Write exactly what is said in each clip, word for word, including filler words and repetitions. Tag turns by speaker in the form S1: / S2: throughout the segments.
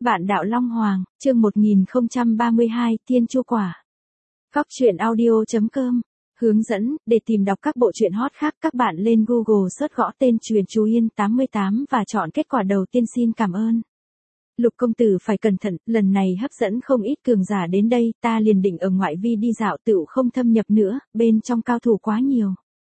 S1: Vạn đạo Long Hoàng, chương một nghìn không trăm ba mươi hai, Thiên Chu Quả. Góc truyện audio chấm com. Hướng dẫn, để tìm đọc các bộ truyện hot khác các bạn lên Google search gõ tên Truyện Chú Yên tám mươi tám và chọn kết quả đầu tiên. Xin cảm ơn. Lục công tử phải cẩn thận, lần này hấp dẫn không ít cường giả đến đây, ta liền định ở ngoại vi đi dạo tựu không thâm nhập nữa, bên trong cao thủ quá nhiều.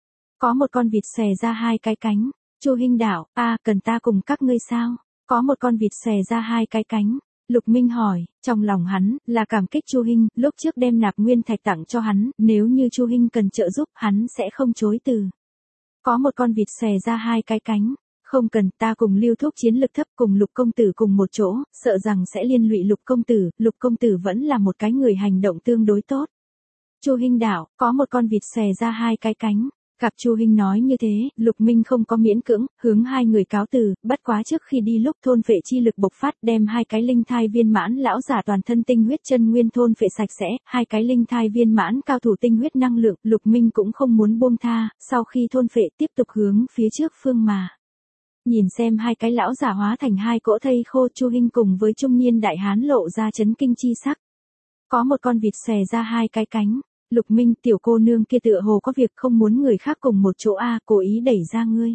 S1: Có một con vịt xè ra hai cái cánh, Chu huynh đảo, a, cần ta cùng các ngươi sao? Có một con vịt xè ra hai cái cánh. Lục Minh hỏi, trong lòng hắn là cảm kích Chu huynh, lúc trước đem nạp nguyên thạch tặng cho hắn, nếu như Chu huynh cần trợ giúp, hắn sẽ không chối từ. Có một con vịt xè ra hai cái cánh, không cần, ta cùng Lưu Thúc chiến lực thấp cùng Lục công tử cùng một chỗ, sợ rằng sẽ liên lụy Lục công tử, Lục công tử vẫn là một cái người hành động tương đối tốt. Chu huynh đảo, có một con vịt xè ra hai cái cánh. Gặp Chu huynh nói như thế, Lục Minh không có miễn cưỡng, hướng hai người cáo từ, bất quá trước khi đi lúc thôn phệ chi lực bộc phát, đem hai cái linh thai viên mãn lão giả toàn thân tinh huyết chân nguyên thôn phệ sạch sẽ, hai cái linh thai viên mãn cao thủ tinh huyết năng lượng, Lục Minh cũng không muốn buông tha, sau khi thôn phệ tiếp tục hướng phía trước phương mà. Nhìn xem hai cái lão giả hóa thành hai cỗ thây khô, Chu huynh cùng với trung niên đại hán lộ ra chấn kinh chi sắc. Có một con vịt xè ra hai cái cánh. Lục Minh, tiểu cô nương kia tựa hồ có việc không muốn người khác cùng một chỗ a, cố ý đẩy ra ngươi.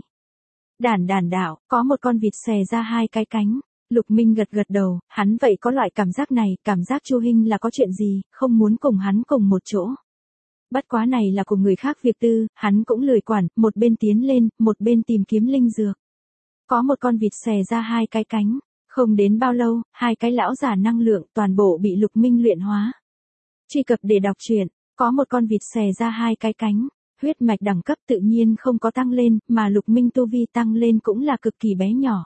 S1: Đản đản đảo, có một con vịt xè ra hai cái cánh. Lục Minh gật gật đầu, hắn vậy có loại cảm giác này, cảm giác Chu huynh là có chuyện gì, không muốn cùng hắn cùng một chỗ. Bất quá này là của người khác việc tư, hắn cũng lười quản, một bên tiến lên, một bên tìm kiếm linh dược. Có một con vịt xè ra hai cái cánh, không đến bao lâu, hai cái lão giả năng lượng toàn bộ bị Lục Minh luyện hóa. Truy cập để đọc truyện. Có một con vịt xè ra hai cái cánh, huyết mạch đẳng cấp tự nhiên không có tăng lên, mà Lục Minh tu vi tăng lên cũng là cực kỳ bé nhỏ.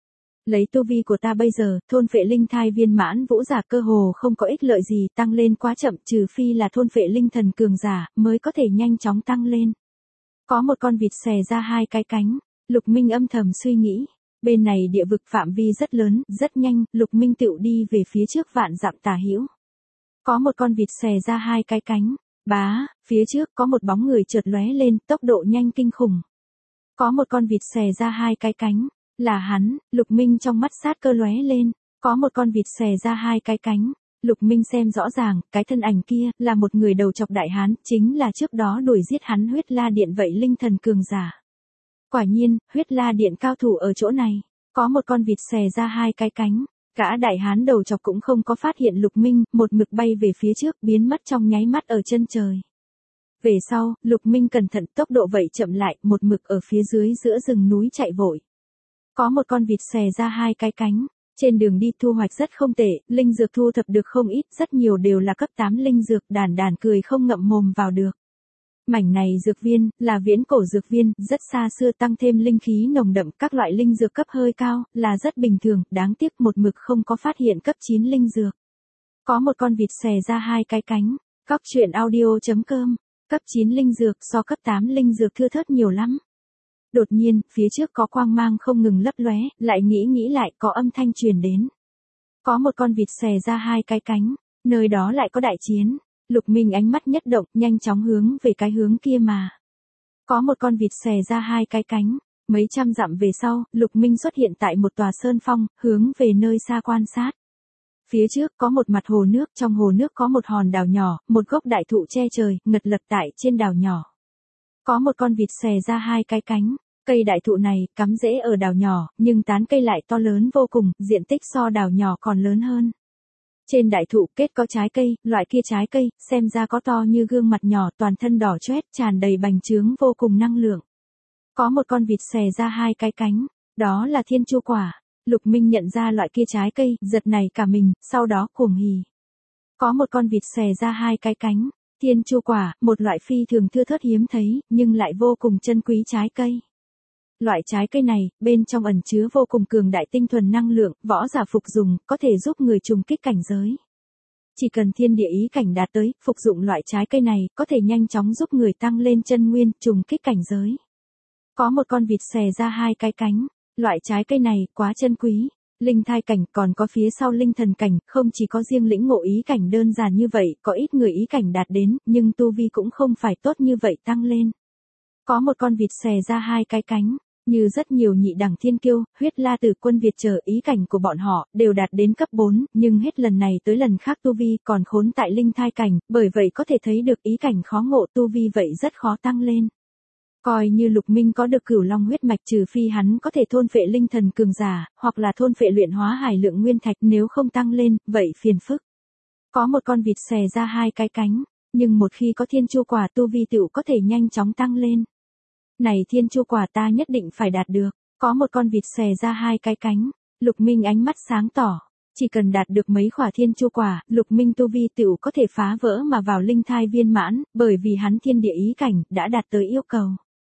S1: Lấy tu vi của ta bây giờ, thôn phệ linh thai viên mãn vũ giả cơ hồ không có ích lợi gì, tăng lên quá chậm, trừ phi là thôn phệ linh thần cường giả, mới có thể nhanh chóng tăng lên. Có một con vịt xè ra hai cái cánh, Lục Minh âm thầm suy nghĩ, bên này địa vực phạm vi rất lớn, rất nhanh, Lục Minh tựu đi về phía trước vạn dặm tả hữu. Có một con vịt xè ra hai cái cánh. Bá, phía trước có một bóng người chợt lóe lên, tốc độ nhanh kinh khủng. Có một con vịt xè ra hai cái cánh, là hắn, Lục Minh trong mắt sát cơ lóe lên, có một con vịt xè ra hai cái cánh, Lục Minh xem rõ ràng, cái thân ảnh kia, là một người đầu chọc đại hán, chính là trước đó đuổi giết hắn huyết la điện vậy linh thần cường giả. Quả nhiên, huyết la điện cao thủ ở chỗ này, có một con vịt xè ra hai cái cánh. Cả đại hán đầu chọc cũng không có phát hiện Lục Minh, một mực bay về phía trước, biến mất trong nháy mắt ở chân trời. Về sau, Lục Minh cẩn thận, tốc độ vậy chậm lại, một mực ở phía dưới giữa rừng núi chạy vội. Có một con vịt xè ra hai cái cánh, trên đường đi thu hoạch rất không tệ, linh dược thu thập được không ít, rất nhiều đều là cấp tám linh dược, đàn đàn cười không ngậm mồm vào được. Mảnh này dược viên, là viễn cổ dược viên, rất xa xưa, tăng thêm linh khí nồng đậm, các loại linh dược cấp hơi cao, là rất bình thường, đáng tiếc một mực không có phát hiện cấp chín linh dược. Có một con vịt xè ra hai cái cánh, góc truyện audio chấm com, cấp chín linh dược so cấp tám linh dược thưa thớt nhiều lắm. Đột nhiên, phía trước có quang mang không ngừng lấp lóe, lại nghĩ nghĩ lại, có âm thanh truyền đến. Có một con vịt xè ra hai cái cánh, nơi đó lại có đại chiến. Lục Minh ánh mắt nhất động, nhanh chóng hướng về cái hướng kia mà. Có một con vịt xè ra hai cái cánh, mấy trăm dặm về sau, Lục Minh xuất hiện tại một tòa sơn phong, hướng về nơi xa quan sát. Phía trước có một mặt hồ nước, trong hồ nước có một hòn đảo nhỏ, một gốc đại thụ che trời, ngật lập tại trên đảo nhỏ. Có một con vịt xè ra hai cái cánh, cây đại thụ này, cắm rễ ở đảo nhỏ, nhưng tán cây lại to lớn vô cùng, diện tích so đảo nhỏ còn lớn hơn. Trên đại thụ kết có trái cây, loại kia trái cây, xem ra có to như gương mặt nhỏ, toàn thân đỏ chót, tràn đầy bành trướng vô cùng năng lượng. Có một con vịt xè ra hai cái cánh, đó là Thiên Chu Quả. Lục Minh nhận ra loại kia trái cây, giật nảy cả mình, sau đó cuồng hỉ. Có một con vịt xè ra hai cái cánh, Thiên Chu Quả, một loại phi thường thưa thớt hiếm thấy, nhưng lại vô cùng chân quý trái cây. Loại trái cây này, bên trong ẩn chứa vô cùng cường đại tinh thuần năng lượng, võ giả phục dùng, có thể giúp người trùng kích cảnh giới. Chỉ cần thiên địa ý cảnh đạt tới, phục dụng loại trái cây này, có thể nhanh chóng giúp người tăng lên chân nguyên, trùng kích cảnh giới. Có một con vịt xè ra hai cái cánh, loại trái cây này, quá chân quý. Linh thai cảnh còn có phía sau linh thần cảnh, không chỉ có riêng lĩnh ngộ ý cảnh đơn giản như vậy, có ít người ý cảnh đạt đến, nhưng tu vi cũng không phải tốt như vậy tăng lên. Có một con vịt xè ra hai cái cánh. Như rất nhiều nhị đẳng thiên kiêu, huyết la tử quân Việt chờ ý cảnh của bọn họ, đều đạt đến cấp bốn, nhưng hết lần này tới lần khác tu vi còn khốn tại linh thai cảnh, bởi vậy có thể thấy được ý cảnh khó ngộ tu vi vậy rất khó tăng lên. Coi như Lục Minh có được cửu long huyết mạch trừ phi hắn có thể thôn phệ linh thần cường giả, hoặc là thôn phệ luyện hóa hải lượng nguyên thạch nếu không tăng lên, vậy phiền phức. Có một con vịt xòe ra hai cái cánh, nhưng một khi có thiên chu quả tu vi tựu có thể nhanh chóng tăng lên. Này thiên chu quả ta nhất định phải đạt được, có một con vịt xòe ra hai cái cánh, Lục Minh ánh mắt sáng tỏ. Chỉ cần đạt được mấy khỏa thiên chu quả, Lục Minh tu vi tựu có thể phá vỡ mà vào linh thai viên mãn, bởi vì hắn thiên địa ý cảnh đã đạt tới yêu cầu.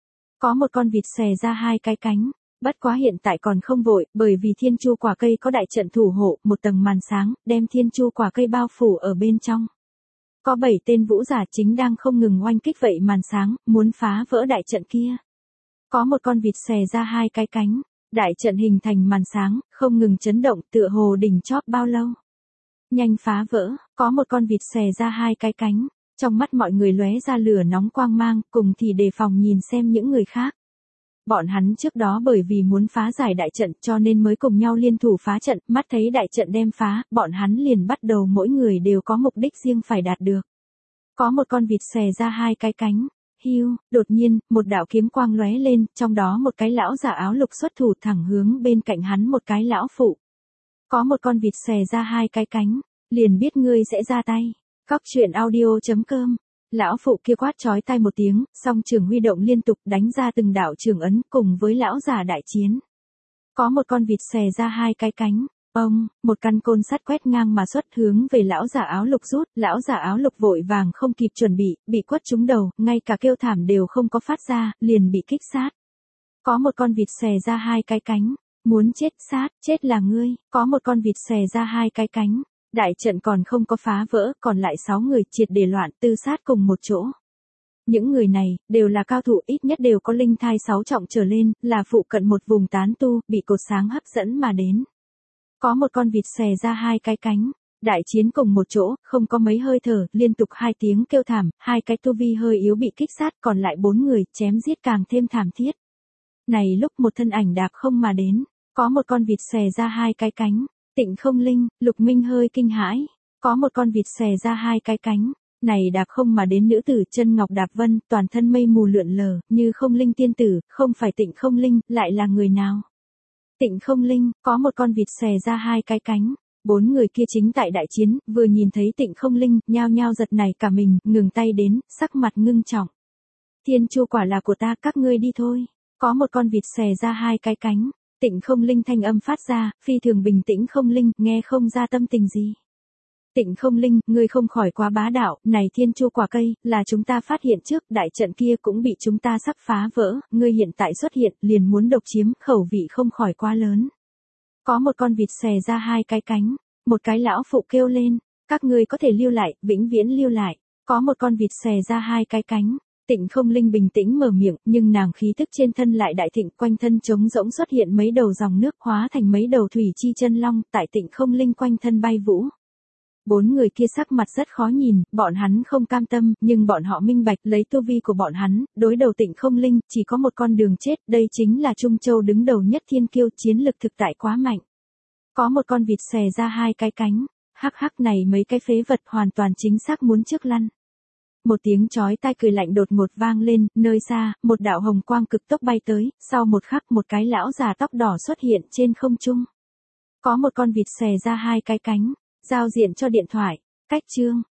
S1: Có một con vịt xòe ra hai cái cánh, bất quá hiện tại còn không vội, bởi vì thiên chu quả cây có đại trận thủ hộ, một tầng màn sáng, đem thiên chu quả cây bao phủ ở bên trong. Có bảy tên vũ giả chính đang không ngừng oanh kích vậy màn sáng, muốn phá vỡ đại trận kia. Có một con vịt xòe ra hai cái cánh, đại trận hình thành màn sáng, không ngừng chấn động tựa hồ đỉnh chóp bao lâu. Nhanh phá vỡ, có một con vịt xòe ra hai cái cánh, trong mắt mọi người lóe ra lửa nóng quang mang, cùng thì đề phòng nhìn xem những người khác. Bọn hắn trước đó bởi vì muốn phá giải đại trận cho nên mới cùng nhau liên thủ phá trận, mắt thấy đại trận đem phá, bọn hắn liền bắt đầu mỗi người đều có mục đích riêng phải đạt được. Có một con vịt xòe ra hai cái cánh, hiu, đột nhiên, một đạo kiếm quang lóe lên, trong đó một cái lão giả áo lục xuất thủ thẳng hướng bên cạnh hắn một cái lão phụ. Có một con vịt xòe ra hai cái cánh, liền biết ngươi sẽ ra tay. Cóc truyện audio chấm com. Lão phụ kia quát chói tai một tiếng, song trường huy động liên tục đánh ra từng đạo trường ấn cùng với lão giả đại chiến. Có một con vịt xòe ra hai cái cánh, ông, một căn côn sắt quét ngang mà xuất hướng về lão giả áo lục rút, lão giả áo lục vội vàng không kịp chuẩn bị, bị quất trúng đầu, ngay cả kêu thảm đều không có phát ra, liền bị kích sát. Có một con vịt xòe ra hai cái cánh, muốn chết sát, chết là ngươi, có một con vịt xòe ra hai cái cánh. Đại trận còn không có phá vỡ, còn lại sáu người triệt để loạn tư sát cùng một chỗ. Những người này, đều là cao thủ ít nhất đều có linh thai sáu trọng trở lên, là phụ cận một vùng tán tu, bị cột sáng hấp dẫn mà đến. Có một con vịt xòe ra hai cái cánh, đại chiến cùng một chỗ, không có mấy hơi thở, liên tục hai tiếng kêu thảm, hai cái tu vi hơi yếu bị kích sát, còn lại bốn người, chém giết càng thêm thảm thiết. Này lúc một thân ảnh đạp không mà đến, có một con vịt xòe ra hai cái cánh. Tịnh Không Linh, Lục Minh hơi kinh hãi, có một con vịt xòe ra hai cái cánh, này đạp không mà đến nữ tử chân ngọc đạp vân, toàn thân mây mù lượn lờ, như Không Linh tiên tử, không phải Tịnh Không Linh, lại là người nào? Tịnh Không Linh, có một con vịt xòe ra hai cái cánh, bốn người kia chính tại đại chiến, vừa nhìn thấy Tịnh Không Linh, nhao nhao giật nảy cả mình, ngừng tay đến, sắc mặt ngưng trọng. Thiên chu quả là của ta, các ngươi đi thôi. Có một con vịt xòe ra hai cái cánh. Tịnh Không Linh thanh âm phát ra, phi thường bình tĩnh Không Linh, nghe không ra tâm tình gì. Tịnh Không Linh, ngươi không khỏi quá bá đạo, này thiên chu quả cây, là chúng ta phát hiện trước, đại trận kia cũng bị chúng ta sắp phá vỡ, ngươi hiện tại xuất hiện, liền muốn độc chiếm, khẩu vị không khỏi quá lớn. Có một con vịt xòe ra hai cái cánh, một cái lão phụ kêu lên, các ngươi có thể lưu lại, vĩnh viễn lưu lại. Có một con vịt xòe ra hai cái cánh. Tịnh Không Linh bình tĩnh mở miệng, nhưng nàng khí tức trên thân lại đại thịnh, quanh thân trống rỗng xuất hiện mấy đầu dòng nước hóa thành mấy đầu thủy chi chân long, tại Tịnh Không Linh quanh thân bay vũ. Bốn người kia sắc mặt rất khó nhìn, bọn hắn không cam tâm, nhưng bọn họ minh bạch lấy tu vi của bọn hắn, đối đầu Tịnh Không Linh, chỉ có một con đường chết, đây chính là Trung Châu đứng đầu nhất thiên kiêu, chiến lực thực tại quá mạnh. Có một con vịt xòe ra hai cái cánh, hắc hắc này mấy cái phế vật hoàn toàn chính xác muốn trước lăn. Một tiếng chói tai cười lạnh đột ngột vang lên, nơi xa, một đạo hồng quang cực tốc bay tới, sau một khắc một cái lão già tóc đỏ xuất hiện trên không trung. Có một con vịt xòe ra hai cái cánh, giao diện cho điện thoại, cách chương.